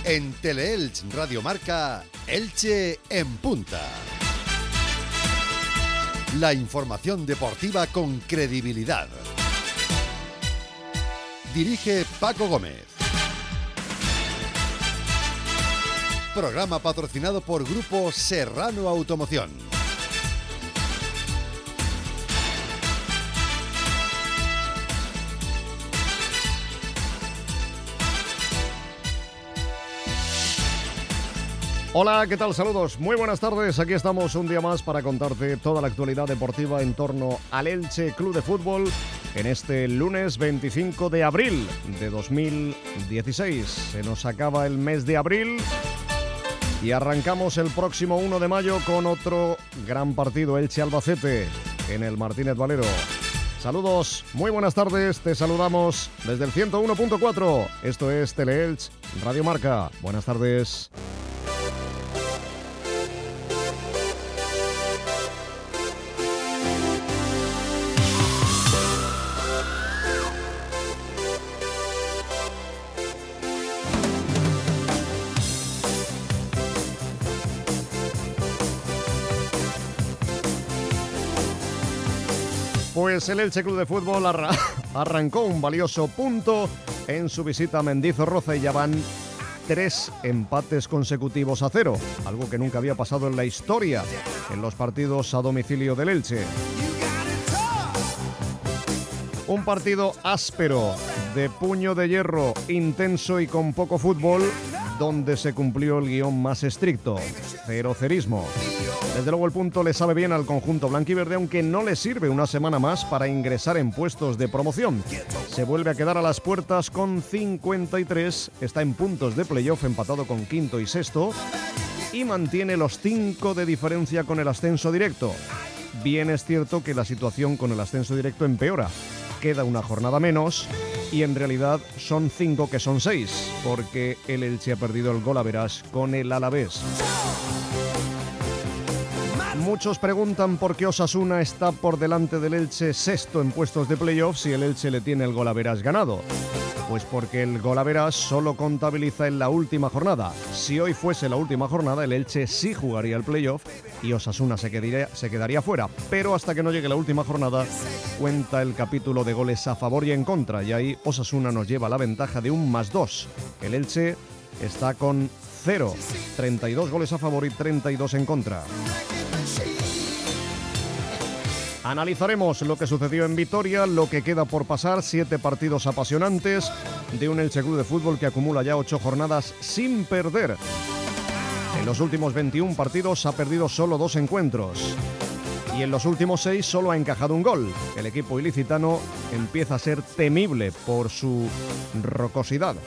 En Teleelch Radio Marca, Elche en punta. La información deportiva con credibilidad. Dirige Paco Gómez. Programa patrocinado por Grupo Serrano Automoción. Hola, ¿qué tal? Saludos, muy buenas tardes. Aquí estamos un día más para contarte toda la actualidad deportiva en torno al Elche Club de Fútbol en este lunes 25 de abril de 2016. Se nos acaba el mes de abril y arrancamos el próximo 1 de mayo con otro gran partido, Elche-Albacete, en el Martínez Valero. Saludos, muy buenas tardes, te saludamos desde el 101.4. Esto es Teleelch Radio Marca. Buenas tardes. Pues el Elche Club de Fútbol arrancó un valioso punto en su visita a Mendizorroza y ya van 3 empates consecutivos a 0, algo que nunca había pasado en la historia en los partidos a domicilio del Elche. Un partido áspero, de puño de hierro, intenso y con poco fútbol, donde se cumplió el guión más estricto, cerismo. Desde luego el punto le sabe bien al conjunto blanquiverde, aunque no le sirve una semana más para ingresar en puestos de promoción. Se vuelve a quedar a las puertas con 53, está en puntos de playoff empatado con quinto y sexto y mantiene los 5 de diferencia con el ascenso directo. Bien es cierto que la situación con el ascenso directo empeora. Queda una jornada menos y en realidad son 5 que son 6, porque el Elche ha perdido el golaverax con el Alavés. Muchos preguntan por qué Osasuna está por delante del Elche sexto en puestos de playoff si el Elche le tiene el golaverax ganado. Pues porque el golaverax solo contabiliza en la última jornada. Si hoy fuese la última jornada, el Elche sí jugaría el playoff y Osasuna se quedaría fuera. Pero hasta que no llegue la última jornada, cuenta el capítulo de goles a favor y en contra. Y ahí Osasuna nos lleva la ventaja de un +2. El Elche está con 0, 32 goles a favor y 32 en contra. Analizaremos lo que sucedió en Vitoria, lo que queda por pasar, 7 partidos apasionantes de un Elche Club de Fútbol que acumula ya 8 jornadas sin perder. En los últimos 21 partidos ha perdido solo 2 encuentros y en los últimos 6 solo ha encajado un gol. El equipo ilicitano empieza a ser temible por su rocosidad.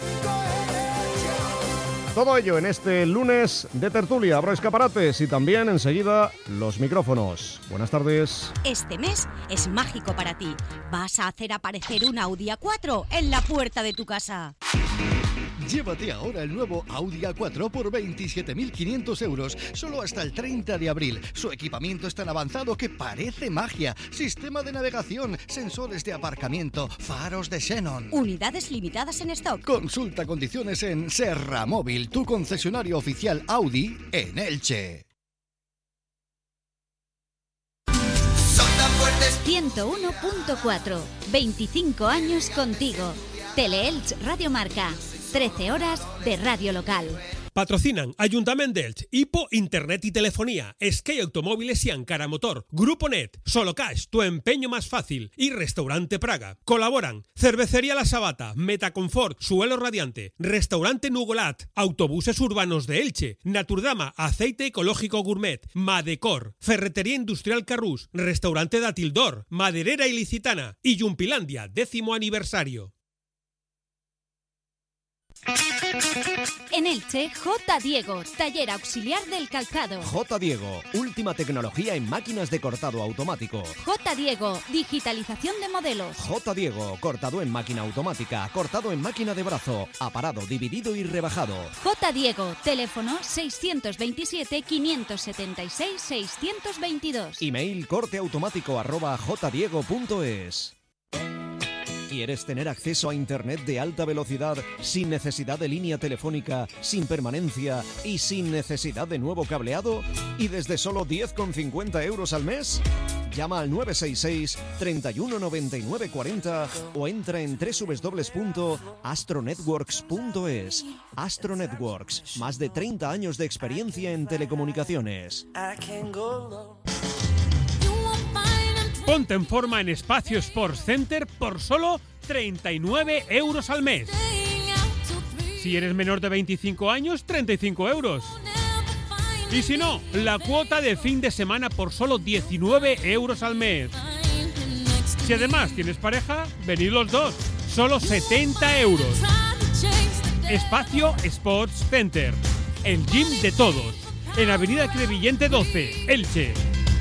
Todo ello en este lunes de tertulia. Abro escaparates y también enseguida los micrófonos. Buenas tardes. Este mes es mágico para ti. Vas a hacer aparecer un Audi A4 en la puerta de tu casa. Llévate ahora el nuevo Audi A4 por 27.500 euros, solo hasta el 30 de abril. Su equipamiento es tan avanzado que parece magia. Sistema de navegación, sensores de aparcamiento, faros de xenón. Unidades limitadas en stock. Consulta condiciones en Serra Móvil, tu concesionario oficial Audi en Elche. 101.4, 25 años contigo. Teleelch Radio Marca. 13 horas de radio local. Patrocinan Ayuntament d'Elx, Hipo, Internet y Telefonía, Skate Automóviles y Ankara Motor, Grupo Net, Solo Cash, tu empeño más fácil y Restaurante Praga. Colaboran Cervecería La Sabata, Metaconfort, Suelo Radiante, Restaurante Nugolat, Autobuses Urbanos de Elche, Naturdama, Aceite Ecológico Gourmet, Madecor, Ferretería Industrial Carrús, Restaurante Datildor, Maderera Ilicitana y Yumpilandia, 10º aniversario. En Elche, J. Diego, taller auxiliar del calzado. J. Diego, última tecnología en máquinas de cortado automático. J. Diego, digitalización de modelos. J. Diego, cortado en máquina automática, cortado en máquina de brazo, aparado, dividido y rebajado. J. Diego, teléfono 627-576-622. Email corteautomático@jdiego.es. ¿Quieres tener acceso a Internet de alta velocidad sin necesidad de línea telefónica, sin permanencia y sin necesidad de nuevo cableado? ¿Y desde solo 10,50 euros al mes? Llama al 966 31 99 40 o entra en www.astronetworks.es. Astro Networks, más de 30 años de experiencia en telecomunicaciones. Ponte en forma en Espacio Sports Center por solo 39 euros al mes. Si eres menor de 25 años, 35 euros. Y si no, la cuota de fin de semana por solo 19 euros al mes. Si además tienes pareja, venid los dos, solo 70 euros. Espacio Sports Center, el gym de todos, en Avenida Crevillente 12, Elche.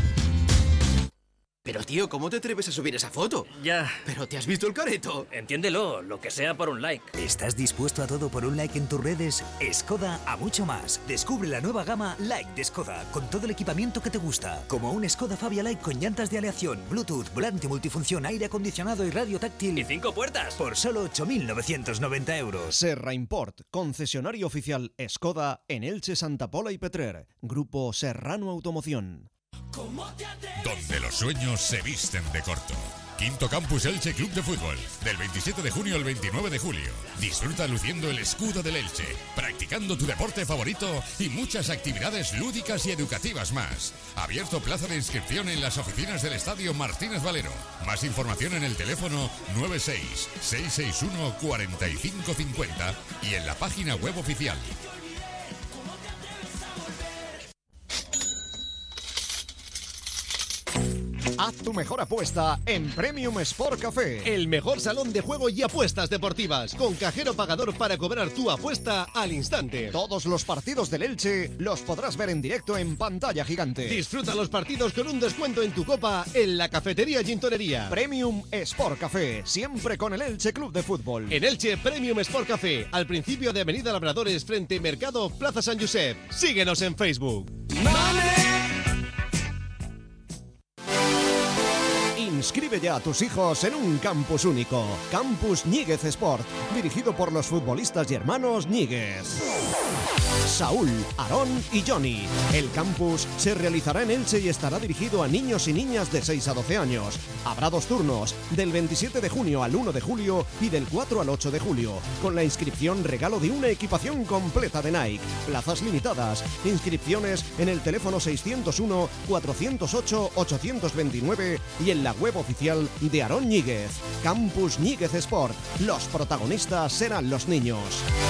Pero tío, ¿cómo te atreves a subir esa foto? Ya. ¿Pero te has visto el careto? Entiéndelo, lo que sea por un like. ¿Estás dispuesto a todo por un like en tus redes? Skoda a mucho más. Descubre la nueva gama Like de Skoda, con todo el equipamiento que te gusta, como un Skoda Fabia Like con llantas de aleación, Bluetooth, volante multifunción, aire acondicionado y radio táctil. ¿Y 5 puertas? Por solo 8.990 euros. Serra Import, concesionario oficial Skoda en Elche, Santa Pola y Petrer. Grupo Serrano Automoción. Donde los sueños se visten de corto. Quinto Campus Elche Club de Fútbol, del 27 de junio al 29 de julio. Disfruta luciendo el escudo del Elche, practicando tu deporte favorito y muchas actividades lúdicas y educativas más. Abierto plaza de inscripción en las oficinas del Estadio Martínez Valero. Más información en el teléfono 96-661-4550 y en la página web oficial. Haz tu mejor apuesta en Premium Sport Café. El mejor salón de juego y apuestas deportivas, con cajero pagador para cobrar tu apuesta al instante. Todos los partidos del Elche los podrás ver en directo en pantalla gigante. Disfruta los partidos con un descuento en tu copa en la cafetería Gintonería. Premium Sport Café, siempre con el Elche Club de Fútbol. En Elche, Premium Sport Café, al principio de Avenida Labradores, frente Mercado Plaza San Josep. Síguenos en Facebook. Inscribe ya a tus hijos en un campus único. Campus Ñíguez Sport, dirigido por los futbolistas y hermanos Ñíguez. Saúl, Aarón y Johnny. El campus se realizará en Elche y estará dirigido a niños y niñas de 6 a 12 años. Habrá 2 turnos, del 27 de junio al 1 de julio y del 4 al 8 de julio. Con la inscripción regalo de una equipación completa de Nike. Plazas limitadas. Inscripciones en el teléfono 601-408-829 y en la web oficial de Aarón Ñíguez. Campus Ñíguez Sport. Los protagonistas serán los niños.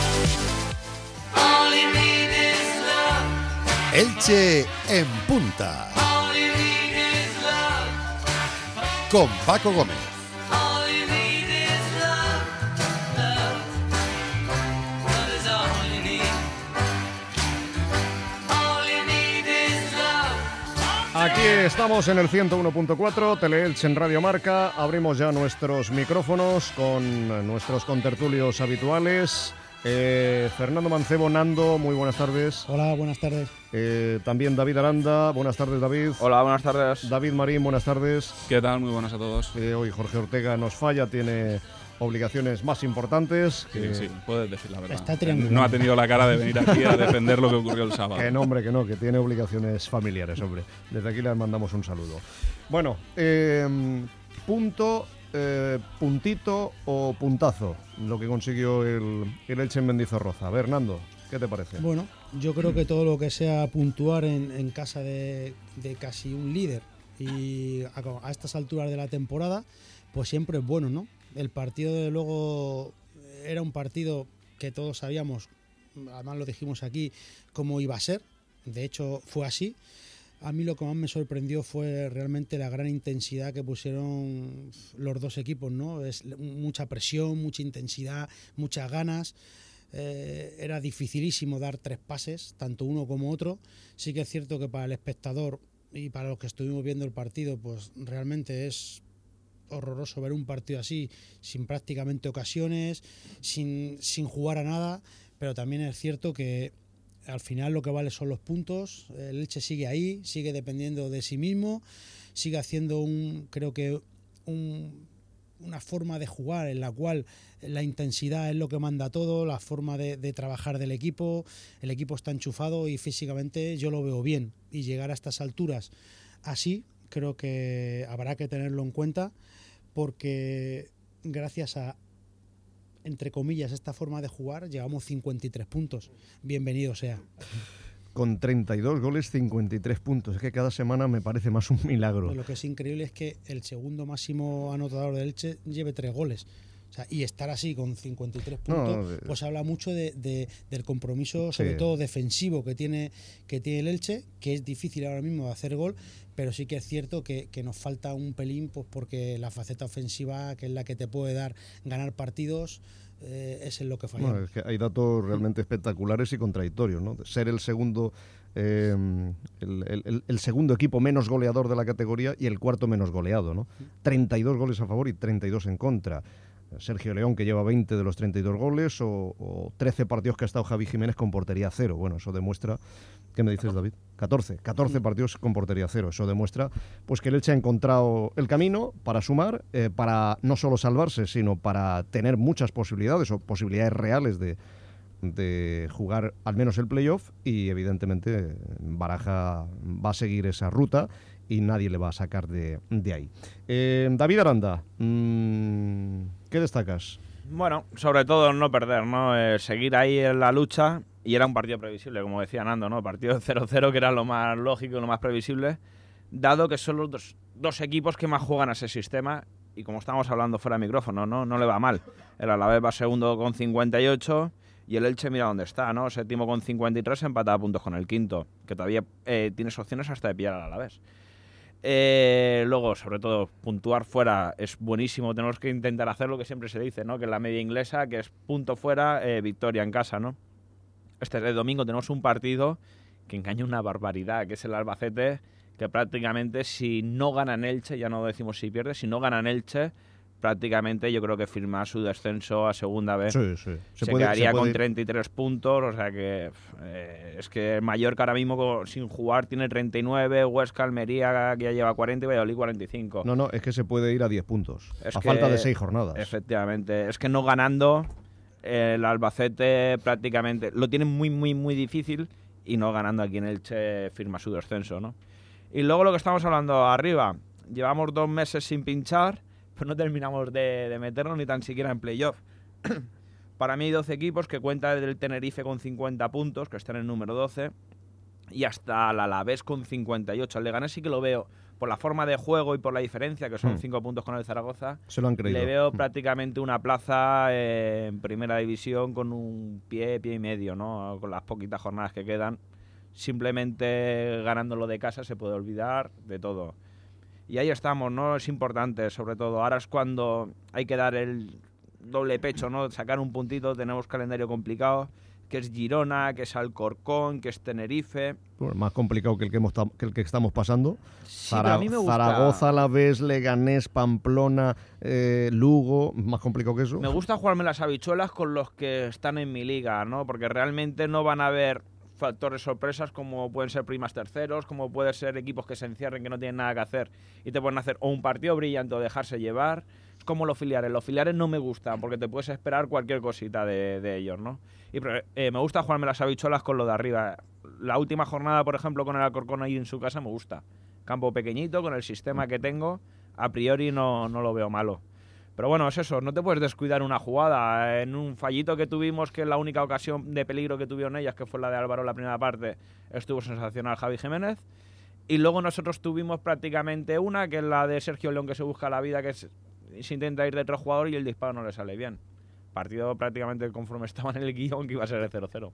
Elche en punta. Con Paco Gómez. Aquí estamos en el 101.4, Teleelche en Radio Marca. Abrimos ya nuestros micrófonos con nuestros contertulios habituales. Fernando Mancebo, Nando, muy buenas tardes. Hola, buenas tardes. También David Aranda, buenas tardes David. Hola, buenas tardes. David Marín, buenas tardes. ¿Qué tal? Muy buenas a todos. Hoy Jorge Ortega nos falla, tiene obligaciones más importantes. Sí, puedes decir la verdad. Está triangulando. No ha tenido la cara de venir aquí a defender lo que ocurrió el sábado. Que no, hombre, que no, que tiene obligaciones familiares, hombre. Desde aquí les mandamos un saludo. Bueno, puntito o puntazo, lo que consiguió el Elche en Mendizorroza. A ver, Nando, ¿qué te parece? Bueno, yo creo que todo lo que sea puntuar en casa de casi un líder y a estas alturas de la temporada, pues siempre es bueno, ¿no? El partido, de luego, era un partido que todos sabíamos, además lo dijimos aquí, cómo iba a ser. De hecho, fue así. A mí lo que más me sorprendió fue realmente la gran intensidad que pusieron los dos equipos, ¿no? Es mucha presión, mucha intensidad, muchas ganas. Era dificilísimo dar 3 pases, tanto uno como otro. Sí que es cierto que para el espectador y para los que estuvimos viendo el partido, pues realmente es horroroso ver un partido así, sin prácticamente ocasiones, sin jugar a nada, pero también es cierto que al final lo que vale son los puntos. El Elche sigue ahí, sigue dependiendo de sí mismo, sigue haciendo un una forma de jugar en la cual la intensidad es lo que manda todo, la forma de trabajar del equipo, el equipo está enchufado y físicamente yo lo veo bien, y llegar a estas alturas así creo que habrá que tenerlo en cuenta, porque gracias a, entre comillas, esta forma de jugar llevamos 53 puntos, bienvenido sea. Con 32 goles, 53 puntos. Es que cada semana me parece más un milagro. Lo que es increíble es que el segundo máximo anotador del Elche lleve 3 goles. O sea, y estar así con 53 puntos, pues habla mucho del compromiso, sobre todo defensivo, que tiene el Elche, que es difícil ahora mismo de hacer gol, pero sí que es cierto que nos falta un pelín, pues porque la faceta ofensiva, que es la que te puede ganar partidos, es en lo que falla. No, es que hay datos realmente espectaculares y contradictorios, ¿no? Ser el segundo el segundo equipo menos goleador de la categoría y el cuarto menos goleado, ¿no? 32 goles a favor y 32 en contra. Sergio León, que lleva 20 de los 32 goles, o 13 partidos que ha estado Javi Jiménez con portería cero. Bueno, eso demuestra... ¿Qué me dices, David? 14 partidos con portería cero. Eso demuestra pues que el Elche ha encontrado el camino para sumar, para no solo salvarse, sino para tener muchas posibilidades, o posibilidades reales de jugar al menos el playoff, y evidentemente Baraja va a seguir esa ruta y nadie le va a sacar de ahí. David Aranda, ¿qué destacas? Bueno, sobre todo no perder, ¿no? Seguir ahí en la lucha, y era un partido previsible, como decía Nando, ¿no? Partido 0-0, que era lo más lógico y lo más previsible, dado que son los dos equipos que más juegan a ese sistema, y como estábamos hablando fuera de micrófono, no le va mal. El Alavés va segundo con 58, y el Elche mira dónde está, ¿no? Séptimo con 53, empatado a puntos con el quinto, que todavía tienes opciones hasta de pillar al Alavés. Luego, sobre todo, puntuar fuera es buenísimo. Tenemos que intentar hacer lo que siempre se dice, ¿no? Que es la media inglesa, que es punto fuera, victoria en casa, ¿no? Este domingo tenemos un partido que engaña una barbaridad, que es el Albacete, que prácticamente si no gana en Elche, ya no decimos si pierde, si no gana en Elche, prácticamente yo creo que firma su descenso a segunda vez. Sí. Se quedaría con 33 puntos, o sea que es que Mallorca ahora mismo sin jugar tiene 39, Huesca, Almería que ya lleva 40 y Valladolid 45. No, es que se puede ir a 10 puntos, a falta de 6 jornadas. Efectivamente, es que no ganando el Albacete prácticamente lo tiene muy, muy, muy difícil, y no ganando aquí en Elche firma su descenso, ¿no? Y luego lo que estamos hablando arriba, llevamos 2 meses sin pinchar, pues no terminamos de meternos ni tan siquiera en playoff. Para mí hay 12 equipos, que cuenta desde el Tenerife con 50 puntos, que está en el número 12, y hasta el Alavés con 58. El Leganés sí que lo veo, por la forma de juego y por la diferencia, que son 5 puntos con el Zaragoza, se lo han creído. Le veo prácticamente una plaza en primera división con un pie y medio, ¿no? Con las poquitas jornadas que quedan. Simplemente ganándolo de casa se puede olvidar de todo. Y ahí estamos, ¿no? Es importante, sobre todo. Ahora es cuando hay que dar el doble pecho, ¿no? Sacar un puntito. Tenemos calendario complicado, que es Girona, que es Alcorcón, que es Tenerife. Bueno, más complicado que el que estamos pasando. Sí, pero a mí me gusta. Zaragoza, Alavés, Leganés, Pamplona, Lugo, más complicado que eso. Me gusta jugarme las habichuelas con los que están en mi liga, ¿no? Porque realmente no van a haber factores sorpresas, como pueden ser primas terceros, como pueden ser equipos que se encierren, que no tienen nada que hacer y te pueden hacer o un partido brillante o dejarse llevar. Es como los filiales. Los filiales no me gustan porque te puedes esperar cualquier cosita de ellos, ¿no? Y me gusta jugarme las habichuelas con lo de arriba. La última jornada, por ejemplo, con el Alcorcón ahí en su casa me gusta. Campo pequeñito, con el sistema que tengo, a priori no lo veo malo. Pero bueno, es eso, no te puedes descuidar una jugada. En un fallito que tuvimos, que es la única ocasión de peligro que tuvieron ellas, que fue la de Álvaro en la primera parte, estuvo sensacional Javi Jiménez. Y luego nosotros tuvimos prácticamente una, que es la de Sergio León, que se busca la vida, que se intenta ir de 3 jugadores y el disparo no le sale bien. Partido prácticamente conforme estaba en el guión, que iba a ser el 0-0.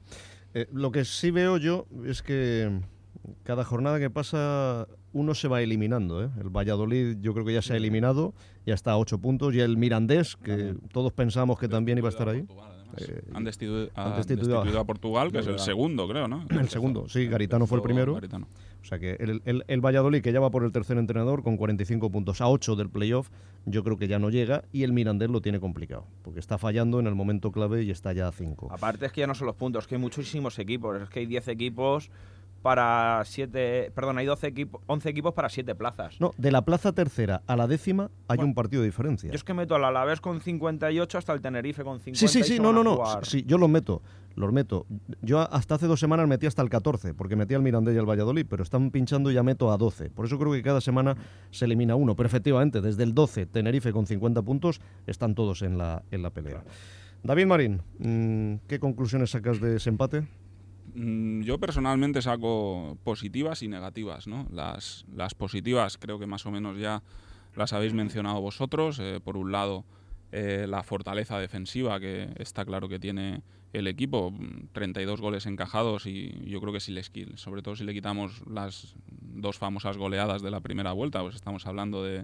Lo que sí veo yo es que cada jornada que pasa uno se va eliminando, ¿eh? El Valladolid yo creo que ya se ha eliminado, ya está a 8 puntos, y el Mirandés, que todos pensamos que también iba a estar ahí. Han destituido a Portugal, que es el segundo, creo, ¿no? El segundo, sí, Garitano fue el primero. Garitano. O sea que el Valladolid, que ya va por el tercer entrenador, con 45 puntos a 8 del playoff, yo creo que ya no llega, y el Mirandés lo tiene complicado, porque está fallando en el momento clave y está ya a 5. Aparte es que ya no son los puntos, que hay muchísimos equipos, es que hay 10 equipos para 11 equipos para 7 plazas. No, de la plaza tercera a la 10ª hay un partido de diferencia. Yo es que meto al Alavés con 58 hasta el Tenerife con 50. Sí, no. Sí, yo los meto. Yo hasta hace 2 semanas metí hasta el 14, porque metí al Mirandés y al Valladolid, pero están pinchando y ya meto a 12. Por eso creo que cada semana se elimina uno. Pero efectivamente, desde el 12, Tenerife con 50 puntos, están todos en la pelea. David Marín, ¿qué conclusiones sacas de ese empate? Yo personalmente saco positivas y negativas, ¿no? Las positivas creo que más o menos ya las habéis mencionado vosotros. Por un lado, la fortaleza defensiva que está claro que tiene el equipo, 32 goles encajados, y yo creo que sobre todo si le quitamos las 2 famosas goleadas de la primera vuelta, pues estamos hablando de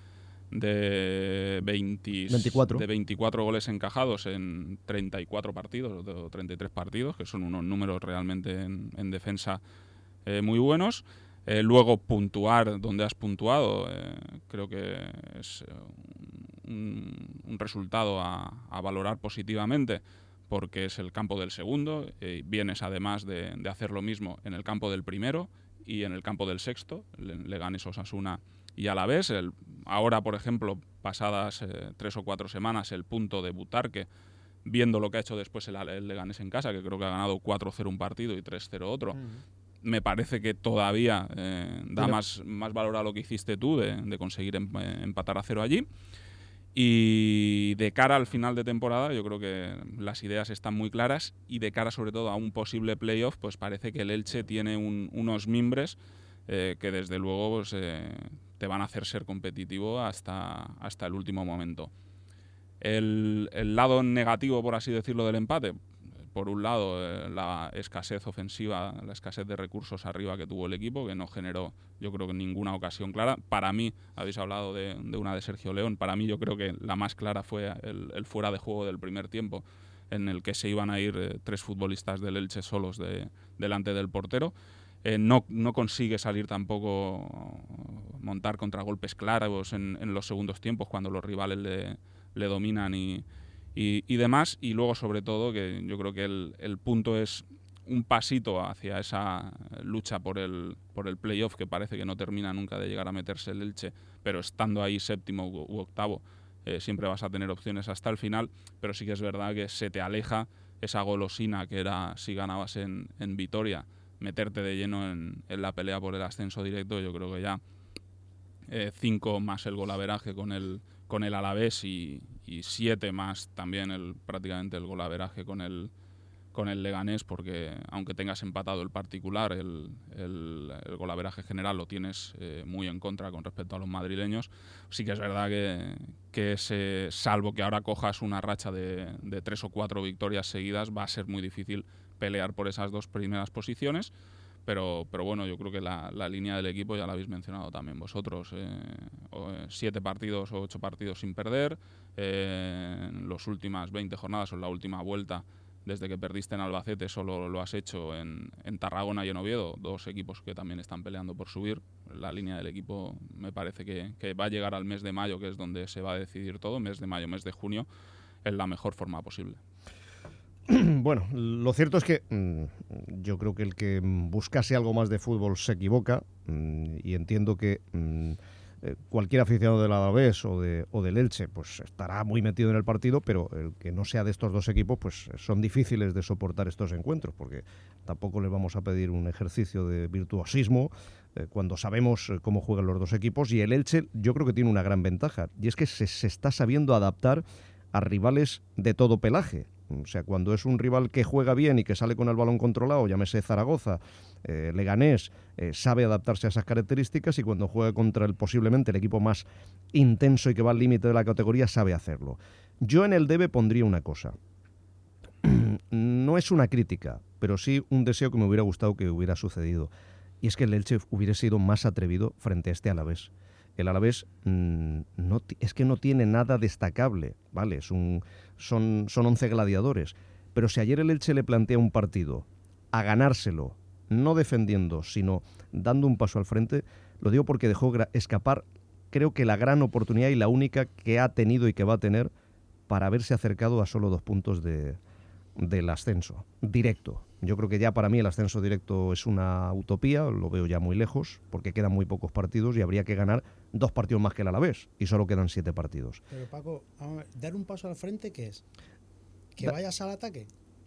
24 goles encajados en 34 partidos o 33 partidos, que son unos números realmente en defensa muy buenos. Luego puntuar donde has puntuado, creo que es un resultado a valorar positivamente, porque es el campo del segundo, vienes además de hacer lo mismo en el campo del primero y en el campo del sexto, Leganés, Osasuna y Alavés. Ahora, por ejemplo, pasadas 3 o 4 semanas, el punto de Butarque, viendo lo que ha hecho después el Leganés en casa, que creo que ha ganado 4-0 un partido y 3-0 otro, me parece que todavía da más valor a lo que hiciste tú de conseguir empatar a 0 allí. Y de cara al final de temporada, yo creo que las ideas están muy claras, y de cara sobre todo a un posible playoff, pues parece que el Elche tiene unos mimbres que desde luego pues, te van a hacer ser competitivo hasta el último momento. El lado negativo, por así decirlo, del empate, por un lado, la escasez ofensiva, la escasez de recursos arriba que tuvo el equipo, que no generó, yo creo que ninguna ocasión clara. Para mí, habéis hablado de una de Sergio León, para mí yo creo que la más clara fue el fuera de juego del primer tiempo, en el que se iban a ir 3 futbolistas del Elche solos delante del portero. No consigue salir tampoco, montar contragolpes claros en los segundos tiempos, cuando los rivales le dominan y demás. Y luego, sobre todo, que yo creo que el punto es un pasito hacia esa lucha por el playoff, que parece que no termina nunca de llegar a meterse el Elche, pero estando ahí séptimo u octavo, siempre vas a tener opciones hasta el final. Pero sí que es verdad que se te aleja esa golosina que era, si ganabas en Vitoria, meterte de lleno en la pelea por el ascenso directo. Yo creo que ya 5 más el golaveraje con el Alavés y 7 más también prácticamente el golaveraje con el Leganés, porque aunque tengas empatado el particular, el golaveraje general lo tienes muy en contra con respecto a los madrileños. Sí que es verdad que salvo que ahora cojas una racha de 3 o 4 victorias seguidas, va a ser muy difícil pelear por esas 2 primeras posiciones. Pero bueno, yo creo que la línea del equipo ya la habéis mencionado también vosotros. 7 partidos o 8 partidos sin perder. En las últimas 20 jornadas o en la última vuelta, desde que perdiste en Albacete, solo lo has hecho en Tarragona y en Oviedo, 2 equipos que también están peleando por subir. La línea del equipo me parece que va a llegar al mes de mayo, que es donde se va a decidir todo. Mes de mayo, mes de junio, en la mejor forma posible. Bueno, lo cierto es que yo creo que el que buscase algo más de fútbol se equivoca, y entiendo que cualquier aficionado del Alavés o del Elche pues estará muy metido en el partido, pero el que no sea de estos 2 equipos pues son difíciles de soportar estos encuentros, porque tampoco les vamos a pedir un ejercicio de virtuosismo cuando sabemos cómo juegan los 2 equipos. Y el Elche yo creo que tiene una gran ventaja, y es que se está sabiendo adaptar a rivales de todo pelaje. O sea, cuando es un rival que juega bien y que sale con el balón controlado, llámese Zaragoza, Leganés, sabe adaptarse a esas características, y cuando juega contra posiblemente el equipo más intenso y que va al límite de la categoría, sabe hacerlo. Yo en el debe pondría una cosa. No es una crítica, pero sí un deseo que me hubiera gustado que hubiera sucedido. Y es que el Elche hubiera sido más atrevido frente a este Alavés. El Alavés es que no tiene nada destacable, ¿vale? Son 11 gladiadores. Pero si ayer el Elche le plantea un partido a ganárselo, no defendiendo, sino dando un paso al frente, lo digo porque dejó escapar, creo que la gran oportunidad y la única que ha tenido y que va a tener para haberse acercado a solo 2 puntos del ascenso directo. Yo creo que ya para mí el ascenso directo es una utopía, lo veo ya muy lejos, porque quedan muy pocos partidos y habría que ganar 2 partidos más que el Alavés, y solo quedan 7 partidos. Pero Paco, vamos a ver, dar un paso al frente, ¿qué es? ¿Que vayas al ataque?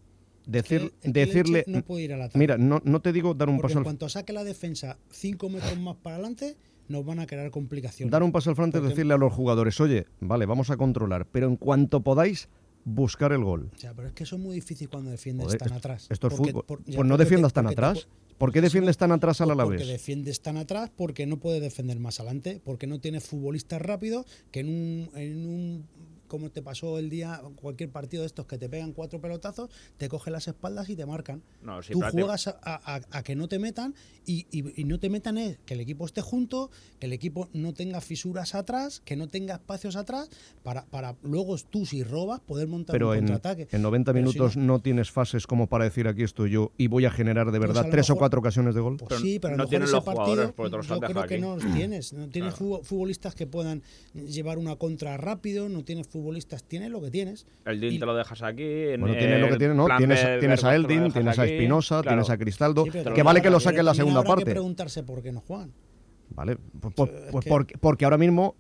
Decirle, no puede ir al ataque. Mira, no te digo dar un Porque paso en cuanto saque la defensa 5 metros más para adelante, nos van a crear complicaciones. Dar un paso al frente es decirle a los jugadores, oye, vale, vamos a controlar, pero en cuanto podáis, buscar el gol. O sea, pero es que eso es muy difícil cuando defiendes tan atrás. Esto es fútbol. Pues no defiendas tan atrás. ¿Por qué defiendes tan atrás al Alavés? Porque defiendes tan atrás, porque no puedes defender más adelante, porque no tienes futbolistas rápidos que en un como te pasó el día, cualquier partido de estos que te pegan 4 pelotazos, te cogen las espaldas y te marcan. No, sí, tú juegas a que no te metan y no te metan es que el equipo esté junto, que el equipo no tenga fisuras atrás, que no tenga espacios atrás, para luego tú si robas poder montar un contraataque. En 90 minutos si no tienes fases como para decir aquí estoy yo y voy a generar de verdad 3 o 4 ocasiones de gol. Pues sí, pero no a lo mejor ese partido yo creo que no los tienes. No tienes futbolistas que puedan llevar una contra rápido, no tienes futbolistas, tienes lo que tienes. El DIN te lo dejas aquí. Bueno, tienes lo que tienes, ¿no? Tienes a Eldin, tienes a Espinosa, tienes a Cristaldo, que vale que lo saque en la segunda parte. Hay que preguntarse por qué no juegan. Vale, porque ahora mismo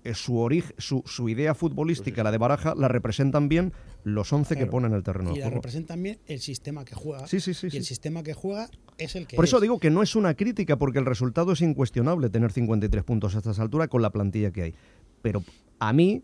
su idea futbolística, la de Baraja, la representan bien los 11 que ponen en el terreno de juego. Y la representan bien el sistema que juega. Sí. Y el sistema que juega es el que Por eso digo que no es una crítica, porque el resultado es incuestionable, tener 53 puntos a estas alturas con la plantilla que hay. Pero a mí,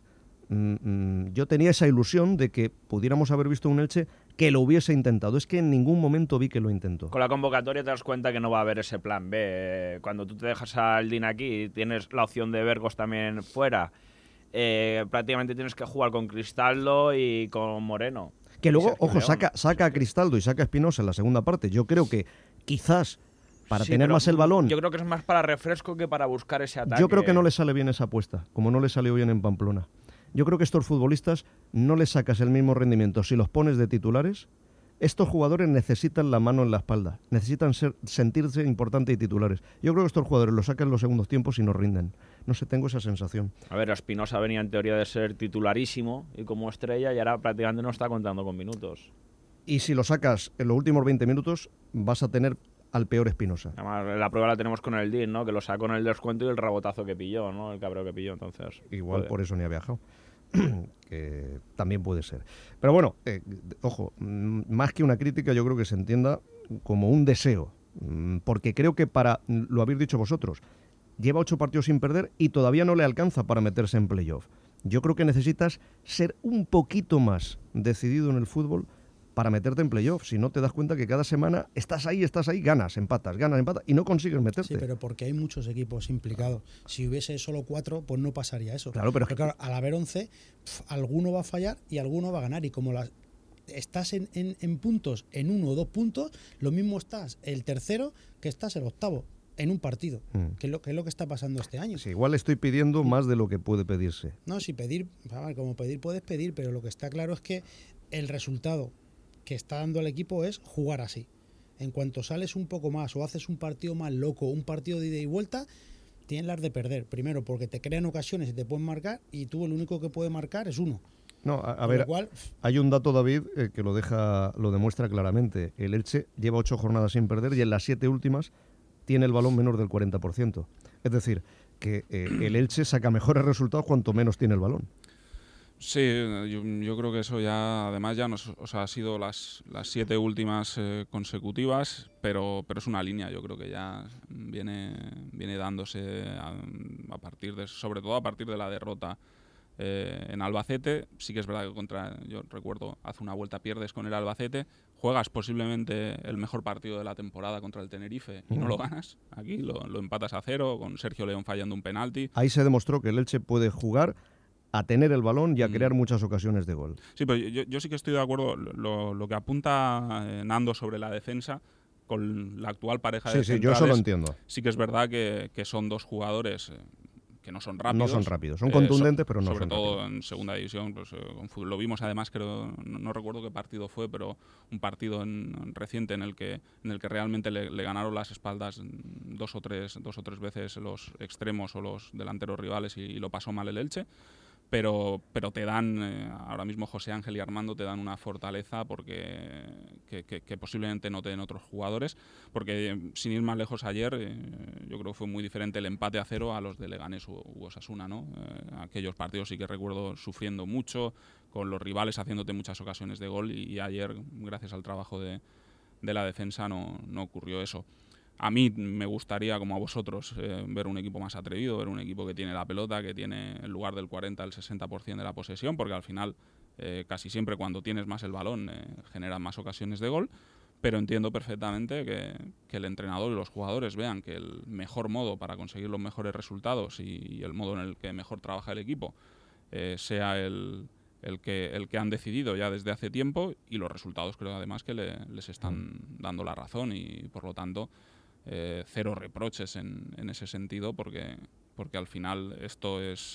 yo tenía esa ilusión de que pudiéramos haber visto un Elche que lo hubiese intentado. Es que en ningún momento vi que lo intentó. Con la convocatoria te das cuenta que no va a haber ese plan B. Cuando tú te dejas al DIN aquí, tienes la opción de Vergos también fuera. Prácticamente tienes que jugar con Cristaldo y con Moreno. Que luego, ojo, saca a Cristaldo y saca a Espinosa en la segunda parte. Yo creo que quizás para tener más el balón. Yo creo que es más para refresco que para buscar ese ataque. Yo creo que no le sale bien esa apuesta, como no le salió bien en Pamplona. Yo creo que estos futbolistas no les sacas el mismo rendimiento si los pones de titulares. Estos jugadores necesitan la mano en la espalda, necesitan sentirse importantes y titulares. Yo creo que estos jugadores los sacan en los segundos tiempos y no rinden. No sé, tengo esa sensación. A ver, Espinosa venía en teoría de ser titularísimo y como estrella y ahora prácticamente no está contando con minutos. Y si lo sacas en los últimos 20 minutos, vas a tener al peor Espinosa. Además, la prueba la tenemos con el DIN, ¿no? Que lo sacó en el descuento y el rebotazo que pilló, ¿no? El cabreo que pilló, entonces. Igual por eso ni ha viajado. Que también puede ser. Pero bueno, ojo, más que una crítica, yo creo que se entienda como un deseo. Porque creo que lo habéis dicho vosotros, lleva 8 partidos sin perder y todavía no le alcanza para meterse en playoff. Yo creo que necesitas ser un poquito más decidido en el fútbol para meterte en playoff. Si no te das cuenta que cada semana estás ahí, ganas, empatas y no consigues meterte. Sí, pero porque hay muchos equipos implicados. Si hubiese solo 4, pues no pasaría eso. Claro, pero claro, al haber 11, alguno va a fallar y alguno va a ganar. Y como estás en puntos, en 1 o 2 puntos, lo mismo estás el tercero que estás el octavo en un partido, que es lo que está pasando este año. Sí, igual estoy pidiendo más de lo que puede pedirse. No, si pedir, como pedir puedes pedir, pero lo que está claro es que el resultado que está dando al equipo es jugar así. En cuanto sales un poco más o haces un partido más loco, un partido de ida y vuelta, tienes las de perder. Primero porque te crean ocasiones y te pueden marcar y tú el único que puede marcar es uno. No, a ver, hay un dato, David, que lo demuestra claramente. El Elche lleva 8 jornadas sin perder y en las 7 últimas tiene el balón menor del 40%. Es decir, que el Elche saca mejores resultados cuanto menos tiene el balón. Sí, yo creo que eso ya, además ya ha sido las 7 últimas consecutivas, pero es una línea, yo creo que ya viene dándose sobre todo a partir de la derrota en Albacete. Sí que es verdad que yo recuerdo, hace una vuelta pierdes con el Albacete, juegas posiblemente el mejor partido de la temporada contra el Tenerife y no lo ganas. Aquí lo empatas a 0, con Sergio León fallando un penalti. Ahí se demostró que el Elche puede jugar a tener el balón y a crear muchas ocasiones de gol. Sí, pero yo sí que estoy de acuerdo lo que apunta Nando sobre la defensa con la actual pareja de centrales. Sí, yo eso lo entiendo. Sí que es verdad que son 2 jugadores que no son rápidos. No son rápidos, son contundentes, pero no son rápidos. Sobre todo en segunda división, pues, lo vimos además, creo, no recuerdo qué partido fue, pero un partido reciente en el que realmente le ganaron las espaldas dos o tres veces los extremos o los delanteros rivales y lo pasó mal el Elche. pero te dan, ahora mismo José Ángel y Armando te dan una fortaleza porque que posiblemente no te den otros jugadores, porque sin ir más lejos ayer, yo creo que fue muy diferente el empate a 0 a los de Leganés u Osasuna, ¿no? Aquellos partidos sí que recuerdo sufriendo mucho, con los rivales haciéndote muchas ocasiones de gol, y ayer, gracias al trabajo de la defensa, no ocurrió eso. A mí me gustaría, como a vosotros, ver un equipo más atrevido, ver un equipo que tiene la pelota, que tiene en lugar del 40 el 60% de la posesión, porque al final casi siempre cuando tienes más el balón generas más ocasiones de gol, pero entiendo perfectamente que el entrenador y los jugadores vean que el mejor modo para conseguir los mejores resultados y el modo en el que mejor trabaja el equipo sea el que han decidido ya desde hace tiempo, y los resultados creo además que les están dando la razón, y por lo tanto cero reproches en ese sentido, porque al final esto es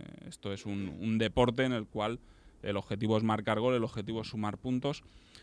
un deporte en el cual el objetivo es marcar gol, el objetivo es sumar puntos,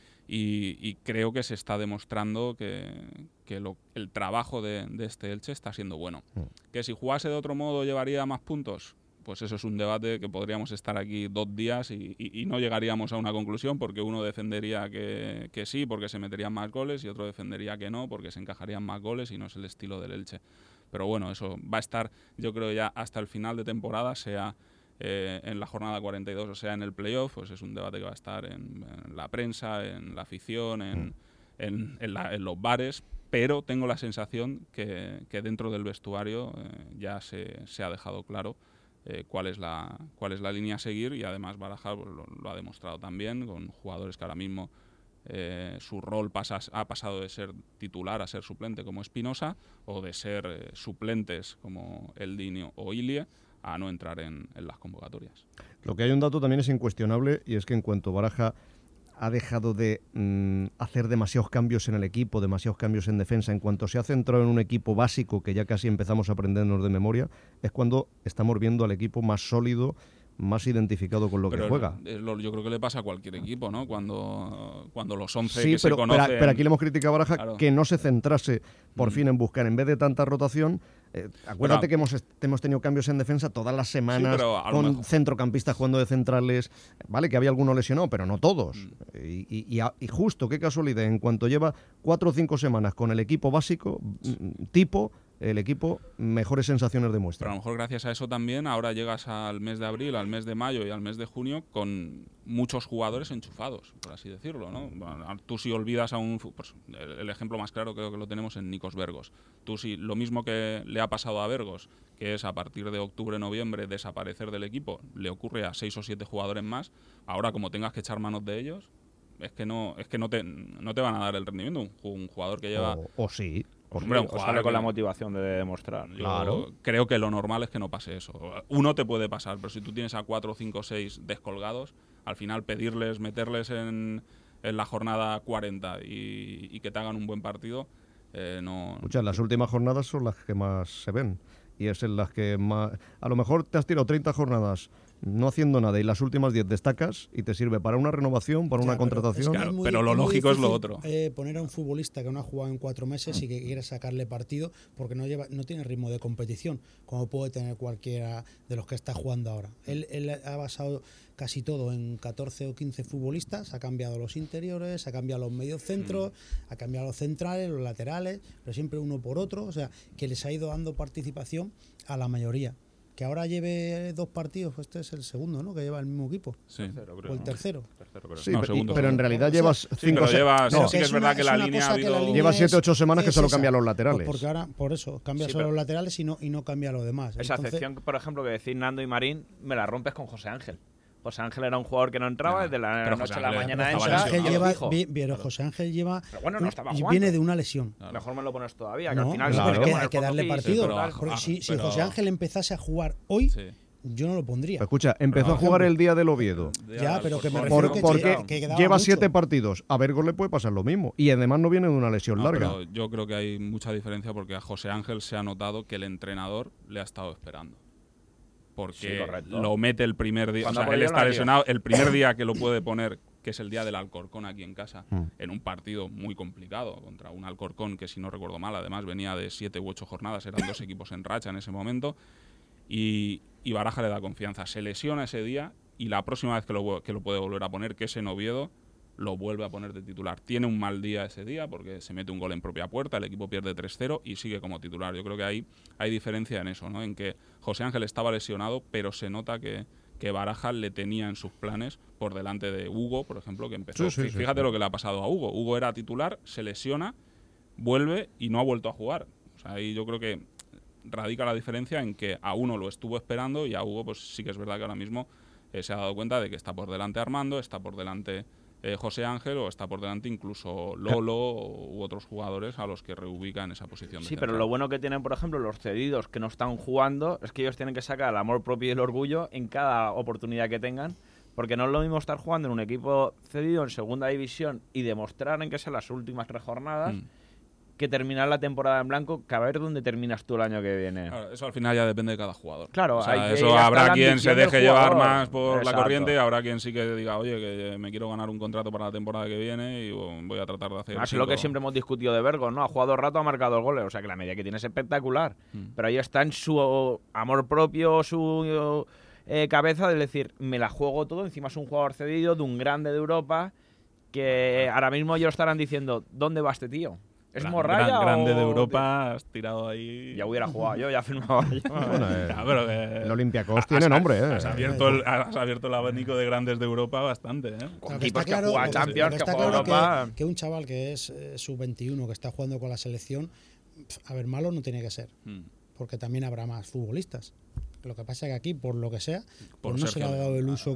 y creo que se está demostrando que el trabajo de este Elche está siendo bueno. Que si jugase de otro modo llevaría más puntos, pues eso es un debate que podríamos estar aquí 2 días y no llegaríamos a una conclusión, porque uno defendería que sí, porque se meterían más goles, y otro defendería que no, porque se encajarían más goles y no es el estilo del Elche. Pero bueno, eso va a estar, yo creo, ya hasta el final de temporada, sea en la jornada 42 o sea en el playoff, pues es un debate que va a estar en la prensa, en la afición, en los bares, pero tengo la sensación que dentro del vestuario ya se ha dejado claro cuál es la línea a seguir, y además Baraja pues, lo ha demostrado también con jugadores que ahora mismo su rol ha pasado de ser titular a ser suplente, como Espinosa, o de ser suplentes como Eldini o Ilie, a no entrar en las convocatorias. Lo que hay un dato también es incuestionable, y es que en cuanto Baraja ha dejado de hacer demasiados cambios en el equipo, demasiados cambios en defensa, en cuanto se ha centrado en un equipo básico que ya casi empezamos a aprendernos de memoria, es cuando estamos viendo al equipo más sólido, más identificado con lo que juega. Yo creo que le pasa a cualquier equipo, ¿no? Cuando los 11 sí, que se conocen... pero aquí le hemos criticado a Baraja, claro, que no se centrase por fin en buscar, en vez de tanta rotación. Acuérdate que hemos tenido cambios en defensa todas las semanas, con centrocampistas jugando de centrales, vale, que había alguno lesionado, pero no todos. Y justo, qué casualidad, en cuanto lleva 4 o 5 semanas con el equipo básico, el equipo mejores sensaciones demuestra. Pero a lo mejor gracias a eso también ahora llegas al mes de abril, al mes de mayo y al mes de junio con muchos jugadores enchufados, por así decirlo, ¿no? Bueno, tú si olvidas a pues, el ejemplo más claro creo que lo tenemos en Nikos Vergos. Tú si lo mismo que le ha pasado a Vergos, que es a partir de octubre-noviembre desaparecer del equipo, le ocurre a 6 o 7 jugadores más, ahora como tengas que echar manos de ellos, es que no te van a dar el rendimiento. Un jugador que lleva... O sí. Hombre, un jugador con la motivación de demostrar. Yo creo que lo normal es que no pase eso. Uno te puede pasar, pero si tú tienes a 4, 5, 6 descolgados, al final meterles en la jornada 40 y que te hagan un buen partido, no... Escucha, las últimas jornadas son las que más se ven. Y es en las que más... A lo mejor te has tirado 30 jornadas no haciendo nada y las últimas 10 destacas y te sirve para una renovación, para una contratación. Pero lo lógico es lo otro. Poner a un futbolista que no ha jugado en 4 meses y que quiere sacarle partido porque no tiene ritmo de competición, como puede tener cualquiera de los que está jugando ahora. Él ha basado casi todo en 14 o 15 futbolistas, ha cambiado los interiores, ha cambiado los mediocentros, ha cambiado los centrales, los laterales, pero siempre uno por otro, o sea, que les ha ido dando participación a la mayoría. Que ahora lleve 2 partidos, pues este es el segundo, ¿no? Que lleva el mismo equipo. Sí. O el tercero. Sí, pero en realidad llevas 5 semanas. Sí que es verdad que la línea ha habido... Lleva 7 o 8 semanas que solo cambia los laterales. Porque ahora, por eso, cambia solo los laterales y no cambia lo demás. Esa sección, por ejemplo, que decís Nando y Marín, me la rompes con José Ángel. José Ángel era un jugador que no entraba desde la noche a la mañana. José Ángel lleva no estaba jugando. Viene de una lesión. Mejor me lo pones todavía, que al final hay que darle partido. Si José Ángel empezase a jugar hoy, yo no lo pondría. Pero escucha, empezó a jugar el día del Oviedo. Ya, pero que me refiero porque lleva 7 partidos. A Vergos le puede pasar lo mismo. Y además no viene de una lesión larga. Pero yo creo que hay mucha diferencia porque a José Ángel se ha notado que el entrenador le ha estado esperando. Porque lo mete el primer día, o sea, él está lesionado el primer día que lo puede poner, que es el día del Alcorcón aquí en casa, en un partido muy complicado contra un Alcorcón que, si no recuerdo mal, además venía de 7 u 8 jornadas, eran 2 equipos en racha en ese momento, y y Baraja le da confianza. Se lesiona ese día y la próxima vez que lo puede volver a poner, que es en Oviedo, lo vuelve a poner de titular. Tiene un mal día ese día porque se mete un gol en propia puerta, el equipo pierde 3-0 y sigue como titular. Yo creo que ahí hay diferencia en eso, ¿no? En que José Ángel estaba lesionado, pero se nota que Baraja le tenía en sus planes por delante de Hugo, por ejemplo, que empezó. Fíjate lo que le ha pasado a Hugo. Hugo era titular, se lesiona, vuelve y no ha vuelto a jugar. O sea, ahí yo creo que radica la diferencia en que a uno lo estuvo esperando y a Hugo pues sí que es verdad que ahora mismo se ha dado cuenta de que está por delante Armando, está por delante José Ángel o está por delante incluso Lolo u otros jugadores a los que reubica en esa posición. Sí, pero lo bueno que tienen, por ejemplo, los cedidos que no están jugando es que ellos tienen que sacar el amor propio y el orgullo en cada oportunidad que tengan, porque no es lo mismo estar jugando en un equipo cedido en segunda división y demostrar en que sean las últimas 3 jornadas que terminar la temporada en blanco, que a ver dónde terminas tú el año que viene. Claro, eso al final ya depende de cada jugador. Claro, o sea, eso habrá quien se deje llevar más por la corriente, habrá quien sí que diga, oye, que me quiero ganar un contrato para la temporada que viene y voy a tratar de hacer... Es lo que siempre hemos discutido de Bergos, ¿no? Ha jugado rato, ha marcado el gol, o sea que la media que tiene es espectacular. Pero ahí está en su amor propio, su cabeza de decir, me la juego todo, encima es un jugador cedido de un grande de Europa que ahora mismo ellos estarán diciendo, ¿dónde va este tío? ¿Es Morralla grande de Europa, has tirado ahí... Ya hubiera jugado yo, ya firmaba yo. Bueno, el Olympiacos tiene nombre, Has abierto el abanico de grandes de Europa bastante, Equipos que juegan Champions, que juegan Europa... Que un chaval que es sub-21, que está jugando con la selección, a ver, malo no tiene que ser. Porque también habrá más futbolistas. Lo que pasa es que aquí, por lo que sea, pues no se le ha dado el uso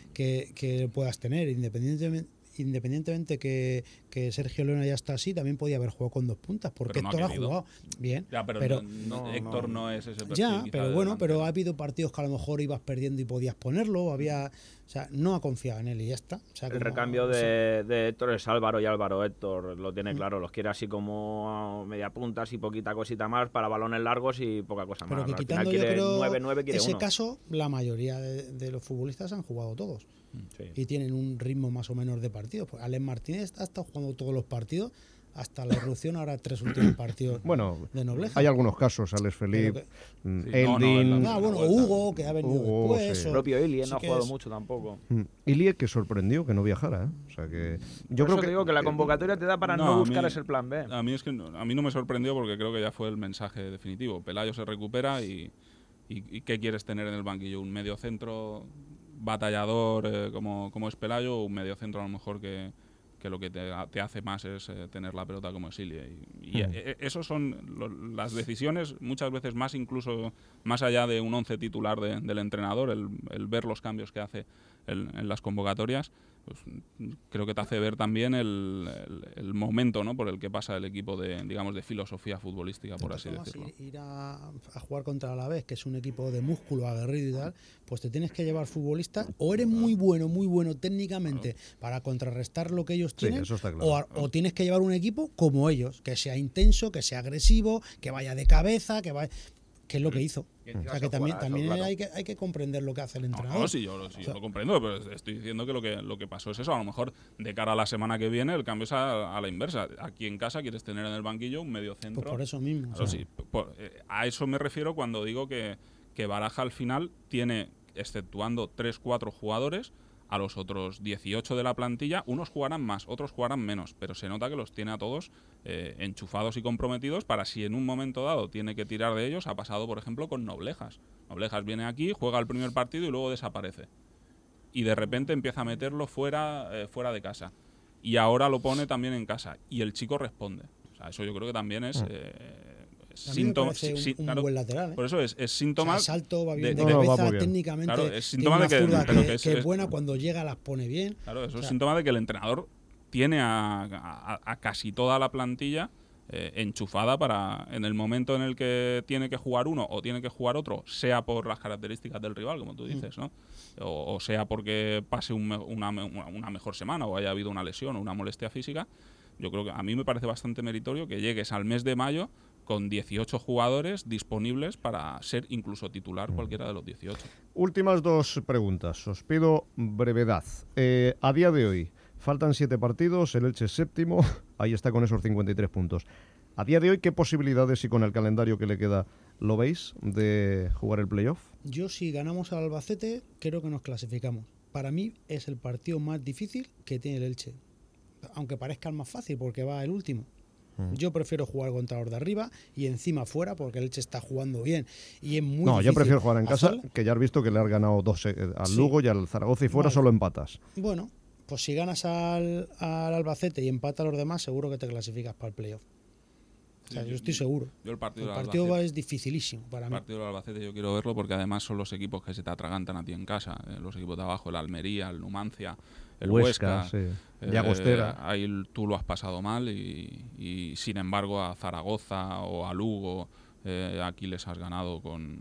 que puedas tener, independientemente que Sergio Leona ya está así, también podía haber jugado con 2 puntas, porque Héctor ha jugado bien. Ya, pero Héctor no es ese perfil. Ya, pero bueno, pero ha habido partidos que a lo mejor ibas perdiendo y podías ponerlo, o sea, no ha confiado en él y ya está. O sea, el recambio de Héctor es Álvaro y Álvaro Héctor lo tiene claro, los quiere así como media puntas y poquita cosita más para balones largos y poca cosa pero más. Que quitando yo creo 9-9 quiere ese caso, la mayoría de los futbolistas han jugado todos. Sí. Y tienen un ritmo más o menos de partidos. Pues Alex Martínez ha estado jugando todos los partidos hasta la irrupción, ahora 3 últimos partidos de Nobleja. Hay algunos casos, Alex Felipe, Eldin... Hugo, que ha venido después. Sí. El propio Ilie no ha jugado mucho tampoco. Ilie que sorprendió que no viajara. O sea que yo creo que digo que la convocatoria te da para no buscar ese plan B. A mí no me sorprendió porque creo que ya fue el mensaje definitivo. Pelayo se recupera y ¿qué quieres tener en el banquillo? ¿Un medio centro batallador como es Pelayo o un medio centro a lo mejor que lo que te hace más es tener la pelota como es Ilie? Y esos son las decisiones muchas veces más, incluso más allá de un 11 titular del entrenador, el ver los cambios que hace en las convocatorias, pues creo que te hace ver también el momento, ¿no?, por el que pasa el equipo de filosofía futbolística, por así decirlo. Ir a jugar contra el Alavés, que es un equipo de músculo aguerrido y tal, pues te tienes que llevar futbolistas, o eres muy bueno técnicamente para contrarrestar lo que ellos tienen, eso está claro. o tienes que llevar un equipo como ellos, que sea intenso, que sea agresivo, que vaya de cabeza, que es lo que hizo. O sea que también claro. hay que comprender lo que hace el entrenador. Yo lo comprendo, pero estoy diciendo que lo que pasó es eso. A lo mejor de cara a la semana que viene el cambio es a la inversa. Aquí en casa quieres tener en el banquillo un medio centro. Pues por eso mismo. Claro, sí. A eso me refiero cuando digo que Baraja al final tiene, exceptuando 3-4 jugadores, a los otros 18 de la plantilla, unos jugarán más, otros jugarán menos, pero se nota que los tiene a todos enchufados y comprometidos para si en un momento dado tiene que tirar de ellos. Ha pasado, por ejemplo, con Noblejas. Noblejas viene aquí, juega el primer partido y luego desaparece. Y de repente empieza a meterlo fuera de casa. Y ahora lo pone también en casa. Y el chico responde. O sea, eso yo creo que también es... síntoma, un buen lateral, Por eso es síntoma. O sea, el salto va bien de cabeza, técnicamente. Claro, es síntoma de que es buena, cuando llega las pone bien. Claro, eso es síntoma de que el entrenador tiene a casi toda la plantilla enchufada para en el momento en el que tiene que jugar uno o tiene que jugar otro, sea por las características del rival, como tú dices, ¿no? O sea porque pase una mejor semana o haya habido una lesión o una molestia física. Yo creo que a mí me parece bastante meritorio que llegues al mes de mayo con 18 jugadores disponibles para ser incluso titular cualquiera de los 18. Últimas 2 preguntas. Os pido brevedad. A día de hoy, faltan 7 partidos, el Elche es 7º, ahí está con esos 53 puntos. A día de hoy, ¿qué posibilidades y con el calendario que le queda lo veis de jugar el playoff? Yo, si ganamos al Albacete, creo que nos clasificamos. Para mí es el partido más difícil que tiene el Elche, aunque parezca el más fácil porque va el último. Yo prefiero jugar contra los de arriba y encima fuera, porque el Elche está jugando bien y es muy difícil. Yo prefiero jugar en casa, que ya has visto que le has ganado 2 al Lugo y al Zaragoza, y fuera solo empatas. Bueno, pues si ganas al Albacete y empatas a los demás, seguro que te clasificas para el playoff. O sea, yo estoy seguro. El partido es dificilísimo para mí. El partido del Albacete yo quiero verlo porque además son los equipos que se te atragantan a ti en casa. Los equipos de abajo, el Almería, el Numancia, el Huesca, Llagostera. Ahí tú lo has pasado mal y sin embargo a Zaragoza o a Lugo aquí les has ganado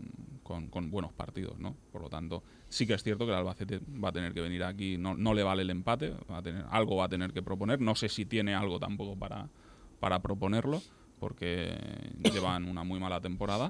con buenos partidos, ¿no? Por lo tanto, sí que es cierto que el Albacete va a tener que venir aquí, no le vale el empate, algo va a tener que proponer. No sé si tiene algo tampoco para proponerlo, porque llevan una muy mala temporada,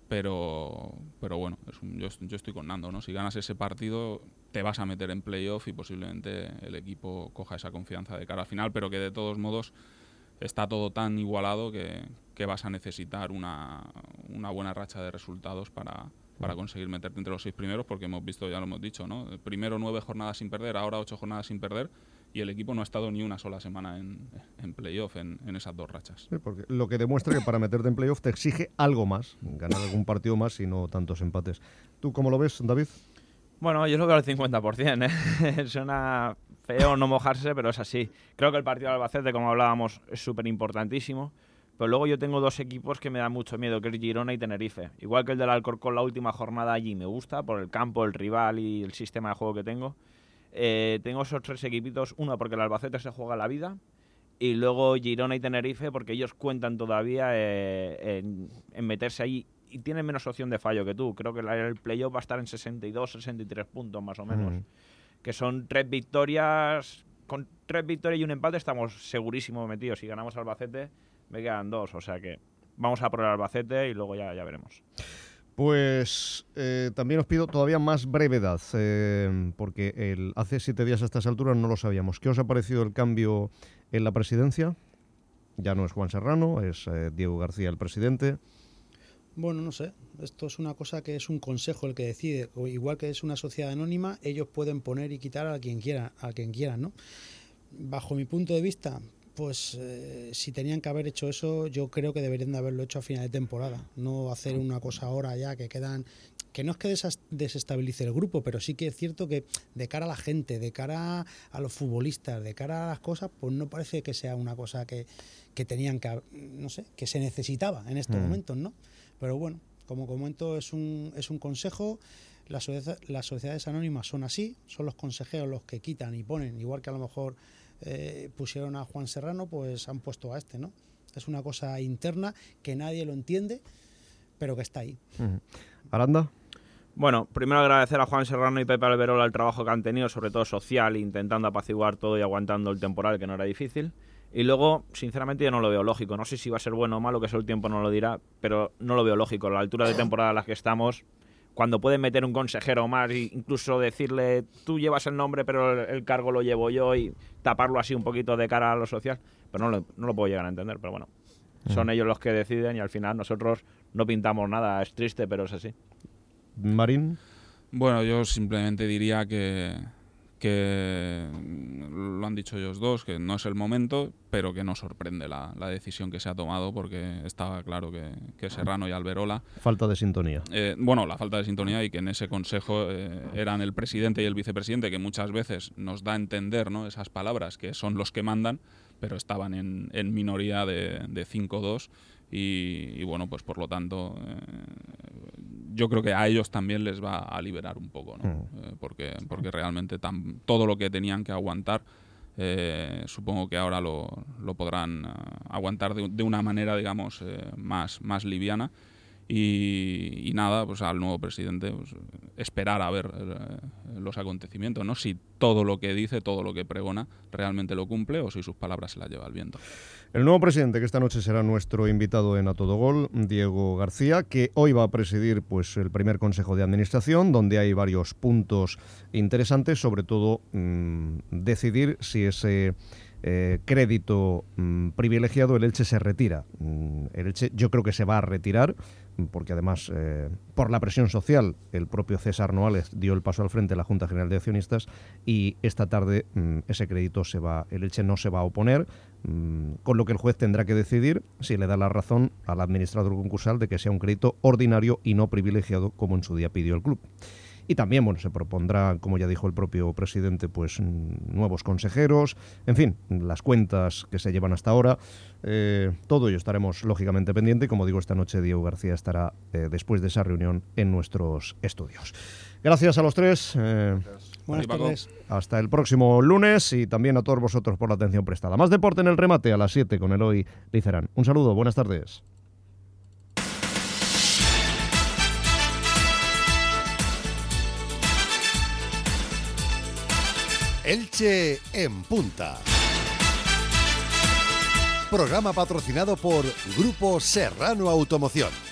pero bueno, yo estoy con Nando, ¿no? Si ganas ese partido te vas a meter en playoff y posiblemente el equipo coja esa confianza de cara al final, pero que de todos modos está todo tan igualado que vas a necesitar una buena racha de resultados para conseguir meterte entre los 6 primeros, porque hemos visto, ya lo hemos dicho, ¿no? Primero 9 jornadas sin perder, ahora 8 jornadas sin perder, y el equipo no ha estado ni una sola semana en playoff en esas 2 rachas. Sí, porque lo que demuestra que para meterte en playoff te exige algo más, ganar algún partido más y no tantos empates. ¿Tú cómo lo ves, David? Bueno, yo lo veo al 50%, ¿eh? Suena feo no mojarse, pero es así. Creo que el partido de Albacete, como hablábamos, es súper importantísimo. Pero luego yo tengo 2 equipos que me dan mucho miedo, que es Girona y Tenerife. Igual que el del Alcorcón, la última jornada allí me gusta por el campo, el rival y el sistema de juego que tengo. Tengo esos 3 equipitos, uno porque el Albacete se juega la vida, y luego Girona y Tenerife porque ellos cuentan todavía en meterse ahí y tienen menos opción de fallo que tú. Creo que el playoff va a estar en 62, 63 puntos más o menos, que son 3 victorias. Con 3 victorias y un empate estamos segurísimos metidos. Si ganamos al Albacete me quedan 2, o sea que vamos a por el Albacete y luego ya veremos. Pues también os pido todavía más brevedad, porque hace 7 días a estas alturas no lo sabíamos. ¿Qué os ha parecido el cambio en la presidencia? Ya no es Juan Serrano, es Diego García el presidente. Bueno, no sé, esto es una cosa que es un consejo el que decide. Igual que es una sociedad anónima, ellos pueden poner y quitar a quien quieran, ¿no? Bajo mi punto de vista, pues si tenían que haber hecho eso, yo creo que deberían de haberlo hecho a final de temporada, no hacer una cosa ahora ya que no es que desestabilice el grupo, pero sí que es cierto que de cara a la gente, de cara a los futbolistas, de cara a las cosas, pues no parece que sea una cosa que tenían que, no sé, que se necesitaba en estos momentos, ¿no? Pero bueno, como comento, es un consejo. Las sociedades anónimas son así, son los consejeros los que quitan y ponen, igual que a lo mejor pusieron a Juan Serrano, pues han puesto a este, ¿no? Es una cosa interna que nadie lo entiende, pero que está ahí. ¿Aranda? Bueno, primero agradecer a Juan Serrano y Pepe Alberola el trabajo que han tenido, sobre todo social, intentando apaciguar todo y aguantando el temporal, que no era difícil. Y luego, sinceramente, yo no lo veo lógico. No sé si va a ser bueno o malo, que eso el tiempo no lo dirá, pero no lo veo lógico. A la altura de temporada a la que estamos, cuando pueden meter un consejero más e incluso decirle, tú llevas el nombre, pero el cargo lo llevo yo, y taparlo así un poquito de cara a lo social, pero no lo puedo llegar a entender. Pero bueno, son ellos los que deciden y al final nosotros no pintamos nada. Es triste, pero es así. Marín. Bueno, yo simplemente diría que lo han dicho ellos dos, que no es el momento, pero que no sorprende la decisión que se ha tomado, porque estaba claro que Serrano y Alberola... Falta de sintonía. La falta de sintonía, y que en ese consejo eran el presidente y el vicepresidente, que muchas veces nos da a entender, ¿no?, esas palabras, que son los que mandan, pero estaban en minoría de 5-2, y bueno, pues por lo tanto... yo creo que a ellos también les va a liberar un poco, ¿no? Porque realmente todo lo que tenían que aguantar, supongo que ahora lo podrán aguantar de una manera, digamos, más liviana. Y nada, pues al nuevo presidente, pues, esperar a ver los acontecimientos, ¿no? Si todo lo que dice, todo lo que pregona, realmente lo cumple, o si sus palabras se las lleva al viento. El nuevo presidente, que esta noche será nuestro invitado en A Todo Gol, Diego García, que hoy va a presidir, pues, el primer Consejo de Administración, donde hay varios puntos interesantes, sobre todo decidir si ese crédito privilegiado, el Elche se retira. El Elche yo creo que se va a retirar, porque además por la presión social el propio César Noales dio el paso al frente de la Junta General de Accionistas, y esta tarde ese crédito se va, el Elche no se va a oponer, con lo que el juez tendrá que decidir si le da la razón al administrador concursal de que sea un crédito ordinario y no privilegiado, como en su día pidió el club. Y también, bueno, se propondrá, como ya dijo el propio presidente, pues nuevos consejeros, en fin, las cuentas que se llevan hasta ahora. Todo ello estaremos lógicamente pendiente, y como digo, esta noche Diego García estará después de esa reunión en nuestros estudios. Gracias a los tres. Buenas tardes. Hasta el próximo lunes, y también a todos vosotros por la atención prestada. Más deporte en el remate a las 7 con Eloy Licerán. Un saludo, buenas tardes. Elche en Punta. Programa patrocinado por Grupo Serrano Automoción.